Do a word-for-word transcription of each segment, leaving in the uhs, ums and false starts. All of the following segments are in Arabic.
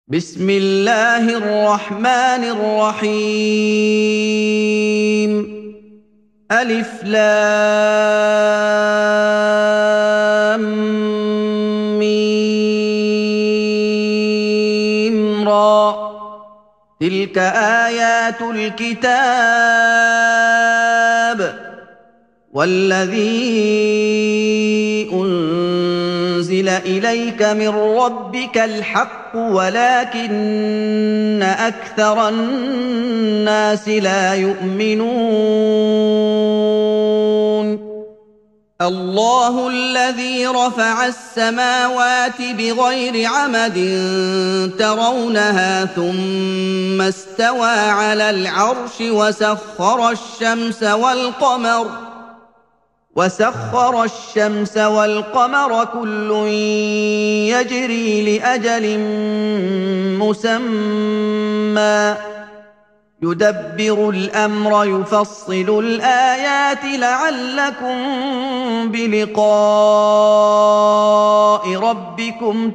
بسم الله الرحمن الرحيم. ألف لام ميم را. تلك آيات الكتاب والذي أنزل إليك من ربك الحق ولكن أكثر الناس لا يؤمنون. الله الذي رفع السماوات بغير عمد ترونها ثم استوى على العرش وسخر الشمس والقمر وسخر الشمس والقمر كل يجري لأجل مسمى يدبر الأمر يفصل الآيات لعلكم بلقاء ربكم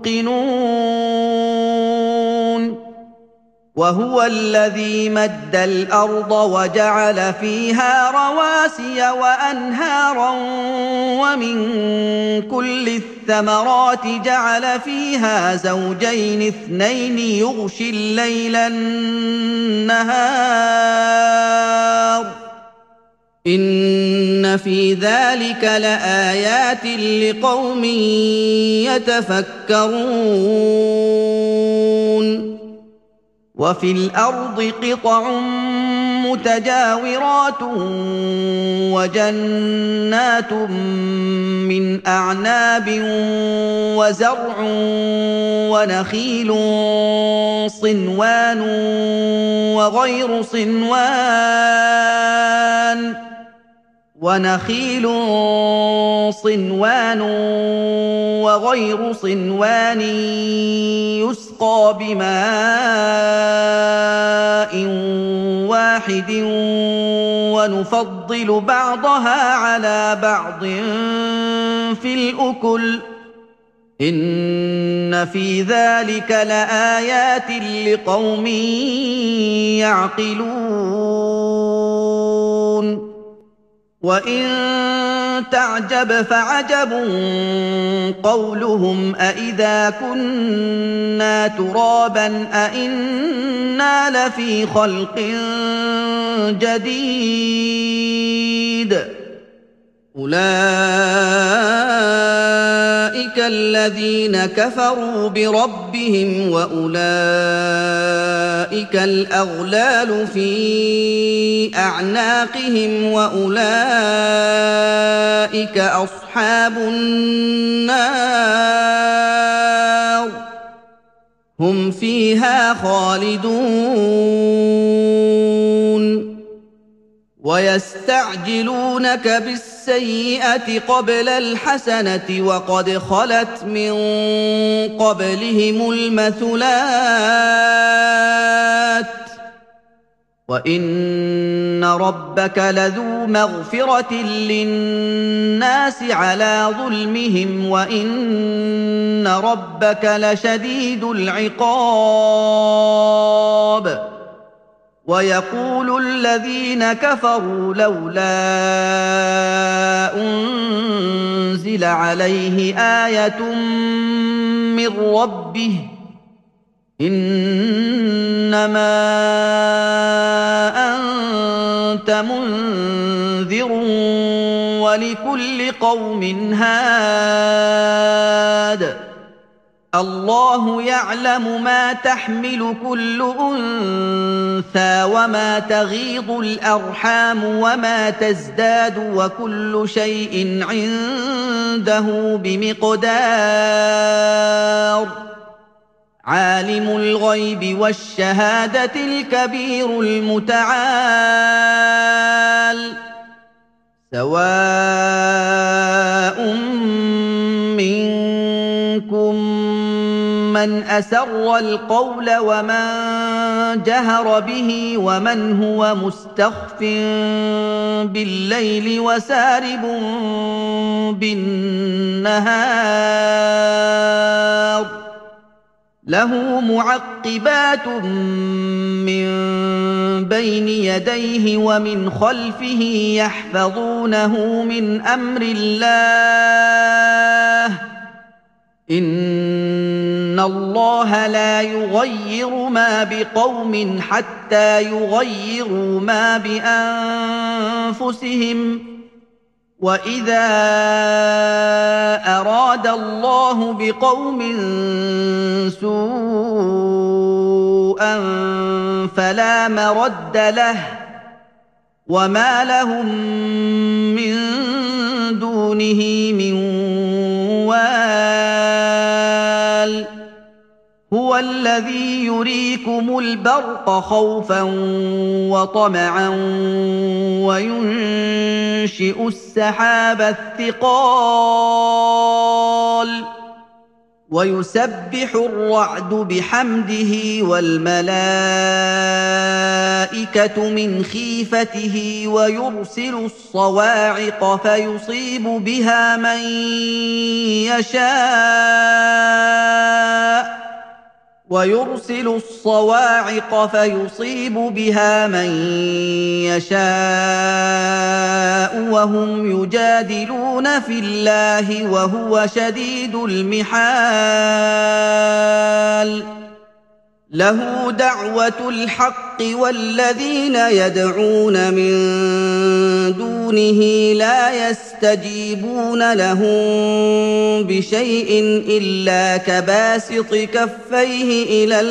توقنون. وهو الذي مد الأرض وجعل فيها رواسي وأنهارا ومن كل الثمرات جعل فيها زوجين اثنين يغشي الليل النهار إن في ذلك لآيات لقوم يتفكرون. وفي الأرض قطع متجاورات وجنات من أعناب وزرع ونخيل صنوان وغير صنوان ونخيل صنوان وغير صنوان يسقى بماء واحد ونفضل بعضها على بعض في الأكل إن في ذلك لآيات لقوم يعقلون. وإن تعجب فعجب قولهم أإذا كنا ترابا أإنا لفي خلق جديد أولئك الذين كفروا بربهم وأولئك الأغلال في أعناقهم وأولئك أصحاب النار هم فيها خالدون. ويستعجلونك بالسيئة قبل الحسنة وقد خلت من قبلهم المثلات وإن ربك لذو مغفرة للناس على ظلمهم وإن ربك لشديد العقاب. ويقول الذين كفروا لولا أنزل عليه آية من ربه إنما أنت منذر ولكل قوم هاد الله يعلم ما تحمل كل أنثى وما تغيض الأرحام وما تزداد وكل شيء عنده بمقدار. عالم الغيب والشهادة الكبير المتعال سواء منكم من أسر القول ومن جهر به ومن هو مستخف بالليل وسارب بالنهار له معقبات من بين يديه ومن خلفه يحفظونه من أمر الله إن الله لا يغير ما بقوم حتى يغيروا ما بأنفسهم وإذا أراد الله بقوم سوءا فلا مرد له وما لهم من دونه من وال هو الذي يريكم البرق خوفا وطمعا وينشئ السحاب الثقال ويسبح الرعد بحمده والملائكة من خيفته ويرسل الصواعق فيصيب بها من يشاء ويرسل الصواعق فيصيب بها من يشاء وهم يجادلون في الله وهو شديد المحال له دعوة الحق والذين يدعون من دونه لا يستجيبون لهم بشيء إلا كباسط كفيه إلى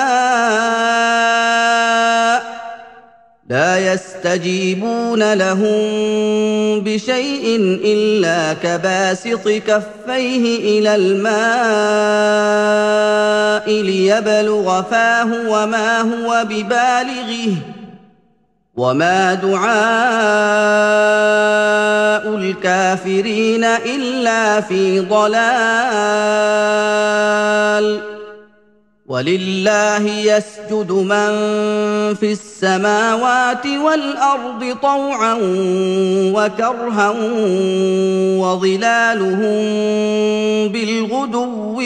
الماء لا يستجيبون لهم بشيء إلا كباسط كفيه إلى الماء ليبلغ فاه وما هو ببالغه وما دعاء الكافرين إلا في ضلال ولله يسجد من في السماوات والأرض طوعا وكرها وظلالهم بالغدو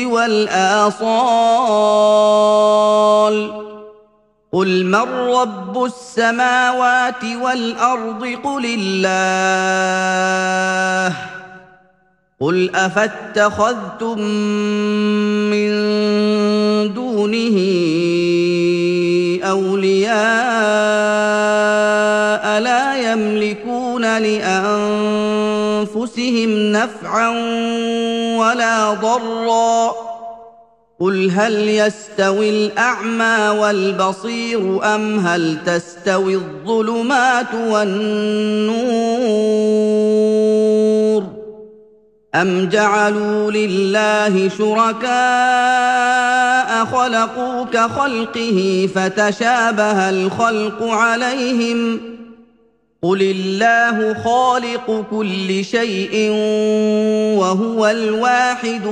والآصال قل من رب السماوات والأرض قل الله قل أفاتخذتم من دونه أولياء لا يملكون لأنفسهم نفعا ولا ضرا قل هل يستوي الأعمى والبصير أم هل تستوي الظلمات والنور أم جعلوا لله شركاء خلقوا كخلقه فتشابه الخلق عليهم قل الله خالق كل شيء وهو الواحد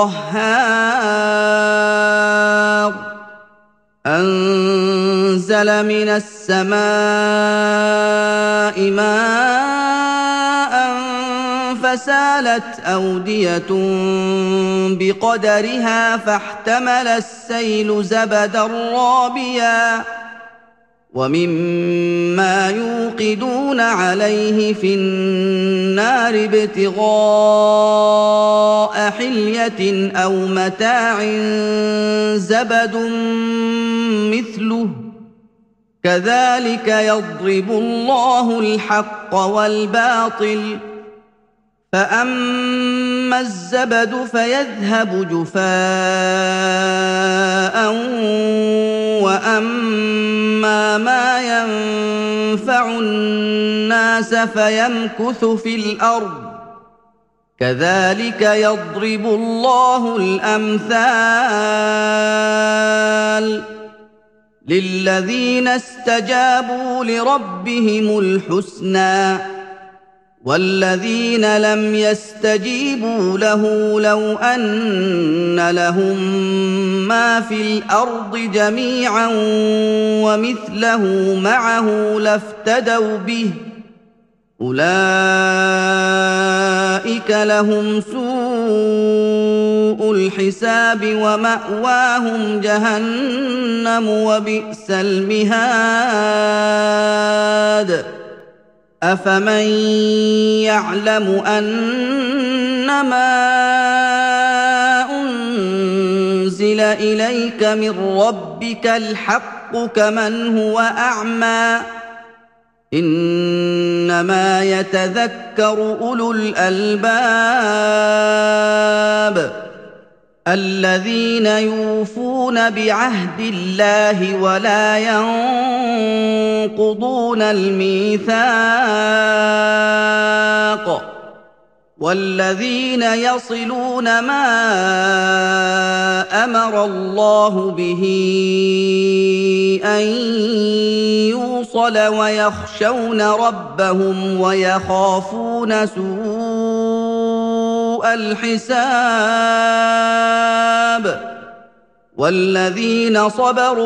القهار أنزل من السماء ماء فسالت أودية بقدرها فاحتمل السيل زبدا رابيا ومما يوقدون عليه في النار ابتغاء حلية أو متاع زبد مثله كذلك يضرب الله الحق والباطل فأما الزبد فيذهب جفاء وأما ما ينفع الناس فيمكث في الأرض كذلك يضرب الله الأمثال للذين استجابوا لربهم الحسنى والذين لم يستجيبوا له لو أن لهم ما في الأرض جميعا ومثله معه لافتدوا به أولئك لهم سوء سوء الحساب ومأواهم جهنم وبئس المهاد أفمن يعلم أنما أنزل إليك من ربك الحق كمن هو أعمى إنما يتذكر أولو الألباب الذين يوفون بعهد الله ولا ينقضون الميثاق والذين يصلون ما أمر الله به أن يوصل ويخشون ربهم ويخافون سوء الحساب والذين صبروا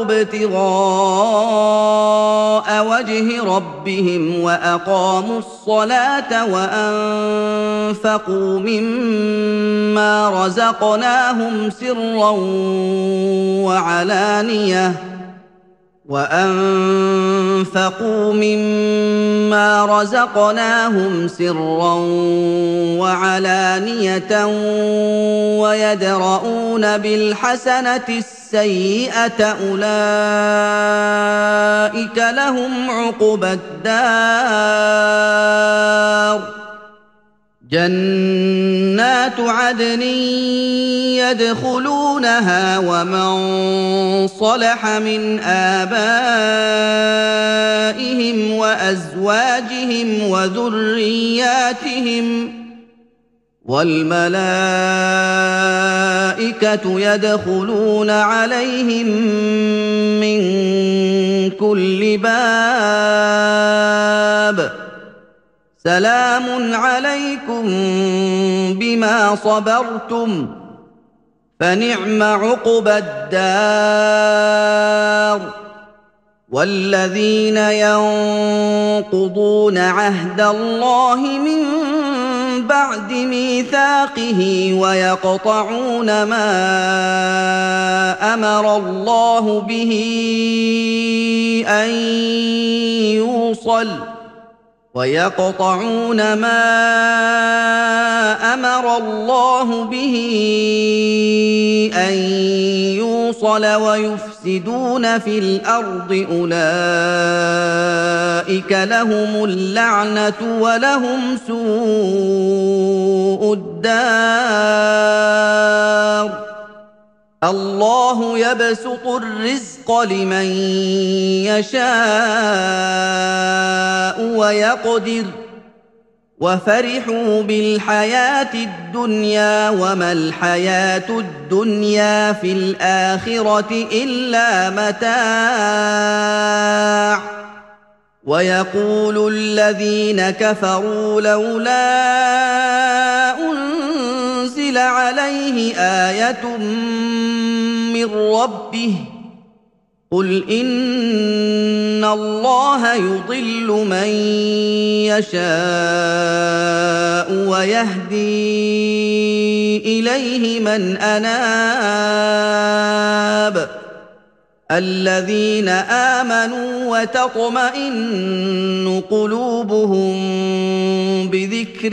ابتغاء وجه ربهم وأقاموا الصلاة وأنفقوا مما رزقناهم سرا وعلانية وأنفقوا مما رزقناهم سرا وعلانية ويدرؤون بالحسنة السيئة أولئك لهم عقبى الدار جنات عدن يدخلونها ومن صلح من آبائهم وأزواجهم وذرياتهم والملائكة يدخلون عليهم من كل باب سلام عليكم بما صبرتم فنعم عقبى الدار والذين ينقضون عهد الله من بعد ميثاقه ويقطعون ما أمر الله به أن يوصل ويقطعون ما أمر الله به أن يوصل ويفسدون في الأرض أولئك لهم اللعنة ولهم سوء الدار الله يبسط الرزق لمن يشاء ويقدر وفرحوا بالحياة الدنيا وما الحياة الدنيا في الآخرة إلا متاع ويقول الذين كفروا لولا أنزل عليه آية من ربه قل إن الله يضل من يشاء ويهدي إليه من أناب الذين آمنوا وتطمئن قلوبهم بذكر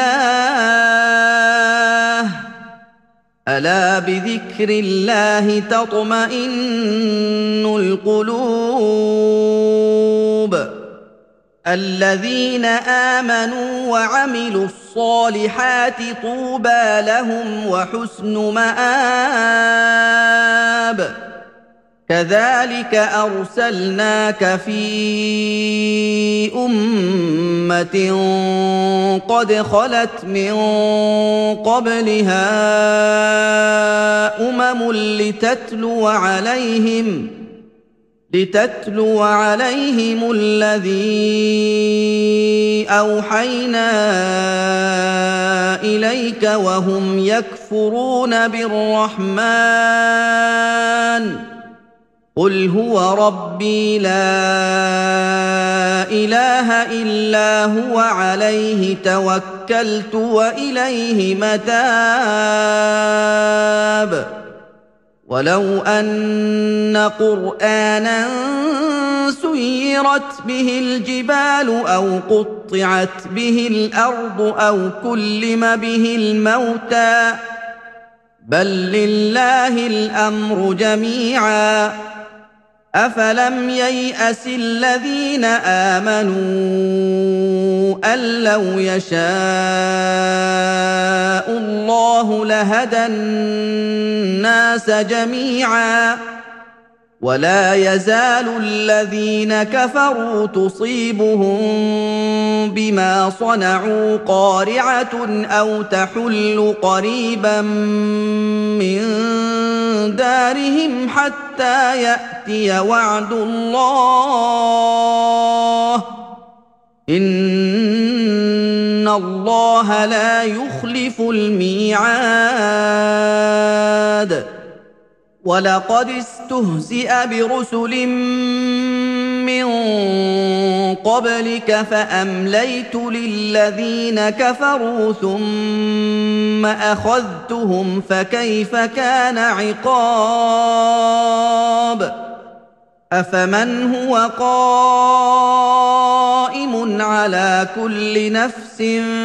الله ألا بذكر الله تطمئن القلوب الذين آمنوا وعملوا الصالحات طوبى لهم وحسن مآب كذلك أرسلناك في أمة قد خلت من قبلها أمم لتتلو عليهم لتتلو عليهم الذي أوحينا إليك وهم يكفرون بالرحمن قل هو ربي لا اله الا هو عليه توكلت واليه متاب ولو ان قرانا سيرت به الجبال او قطعت به الارض او كلم به الموتى بل لله الامر جميعا افلم ييأس الذين امنوا ان لو يشاء الله لهدى الناس جميعا ولا يزال الذين كفروا تصيبهم بما صنعوا قارعة أو تحل قريبا من دارهم حتى يأتي وعد الله إن الله لا يخلف الميعاد ولقد استهزئ برسل من قبلك فأمليت للذين كفروا ثم أخذتهم فكيف كان عقاب أفمن هو قائم على كل نفس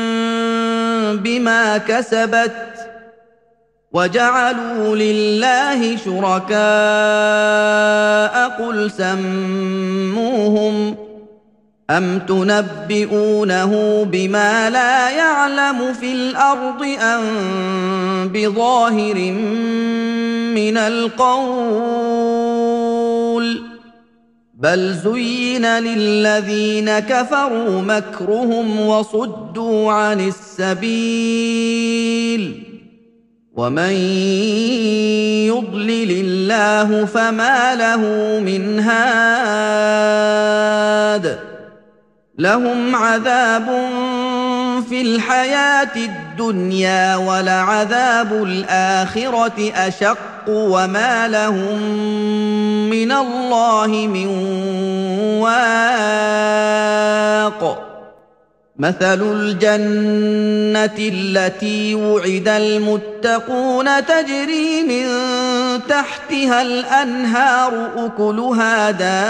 بما كسبت وجعلوا لله شركاء قل سموهم أم تنبئونه بما لا يعلم في الأرض أم بظاهر من القول بل زين للذين كفروا مكرهم وصدوا عن السبيل ومن يضلل الله فما له من هاد لهم عذاب في الحياة الدنيا ولعذاب الآخرة أشق وما لهم من الله من واق مثل الجنة التي وعد المتقون تجري من تحتها الأنهار أكلها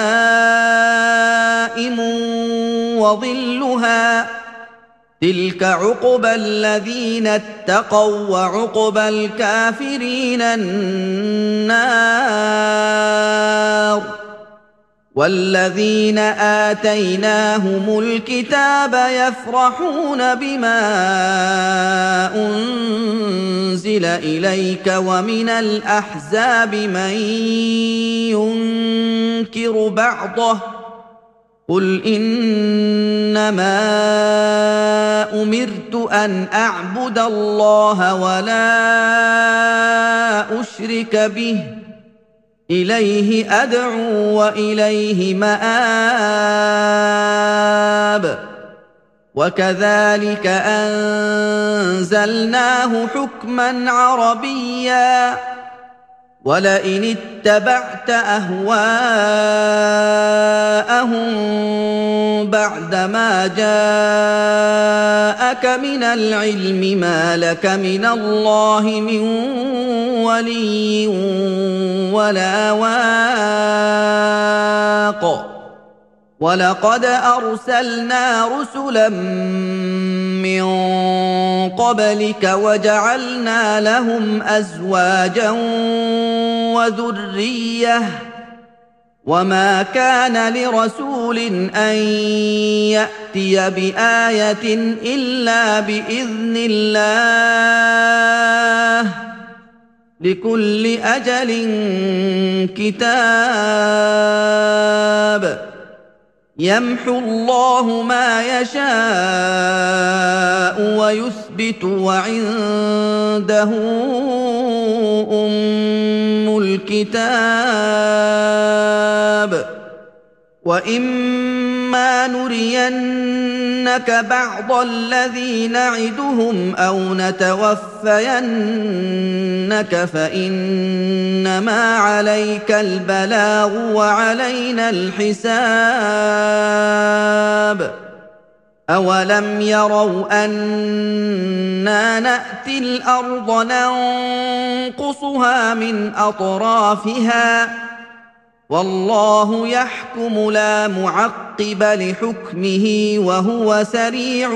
دائم وظلها تلك عقبى الذين اتقوا وعقبى الكافرين النار والذين آتيناهم الكتاب يفرحون بما أنزل إليك ومن الأحزاب من ينكر بعضه قل إنما أمرت أن أعبد الله ولا أشرك به إليه أدعو وإليه مآب وكذلك أنزلناه حكما عربيا ولئن اتبعت أهواءهم بعدما جاءك من العلم ما لك من الله من ولي ولا واق ولقد أرسلنا رسلا من قبلك وجعلنا لهم أزواجا وذرية وما كان لرسول أن يأتي بآية إلا بإذن الله لكل أجل كتاب يمحو الله ما يشاء ويثبت وعنده أم الكتاب وَإِمَّا نُرِيَنَّكَ بَعْضَ الَّذِي نَعِدُهُمْ أَوْ نَتَوَفَّيَنَّكَ فَإِنَّمَا عَلَيْكَ الْبَلَاغُ وَعَلَيْنَا الْحِسَابُ أَوَلَمْ يَرَوْا أَنَّا نَأْتِي الْأَرْضَ نَنقُصُهَا مِنْ أَطْرَافِهَا ۚ وَاللَّهُ يَحْكُمُ لَا مُعَقِّبَ لِحُكْمِهِ وَهُوَ سَرِيعُ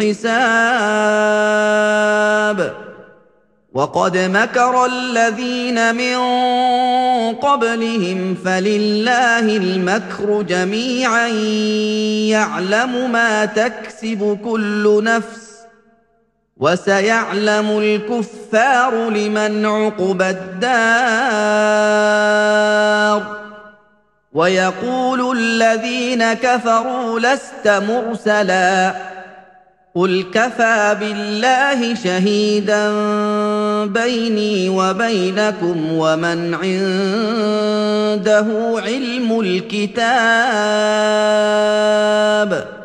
الْحِسَابِ وَقَدْ مَكَرَ الَّذِينَ مِن قَبْلِهِمْ فَلِلَّهِ الْمَكْرُ جَمِيعًا يَعْلَمُ مَا تَكْسِبُ كُلُّ نَفْسٍ ۗ وَسَيَعْلَمُ الْكُفَّارُ لِمَنْ عُقْبَى الدَّارِ وَيَقُولُ الَّذِينَ كَفَرُوا لَسْتَ مُرْسَلًا ۚ قُلْ كَفَىٰ بِاللَّهِ شَهِيدًا بَيْنِي وَبَيْنَكُمْ وَمَنْ عِندَهُ عِلْمُ الْكِتَابِ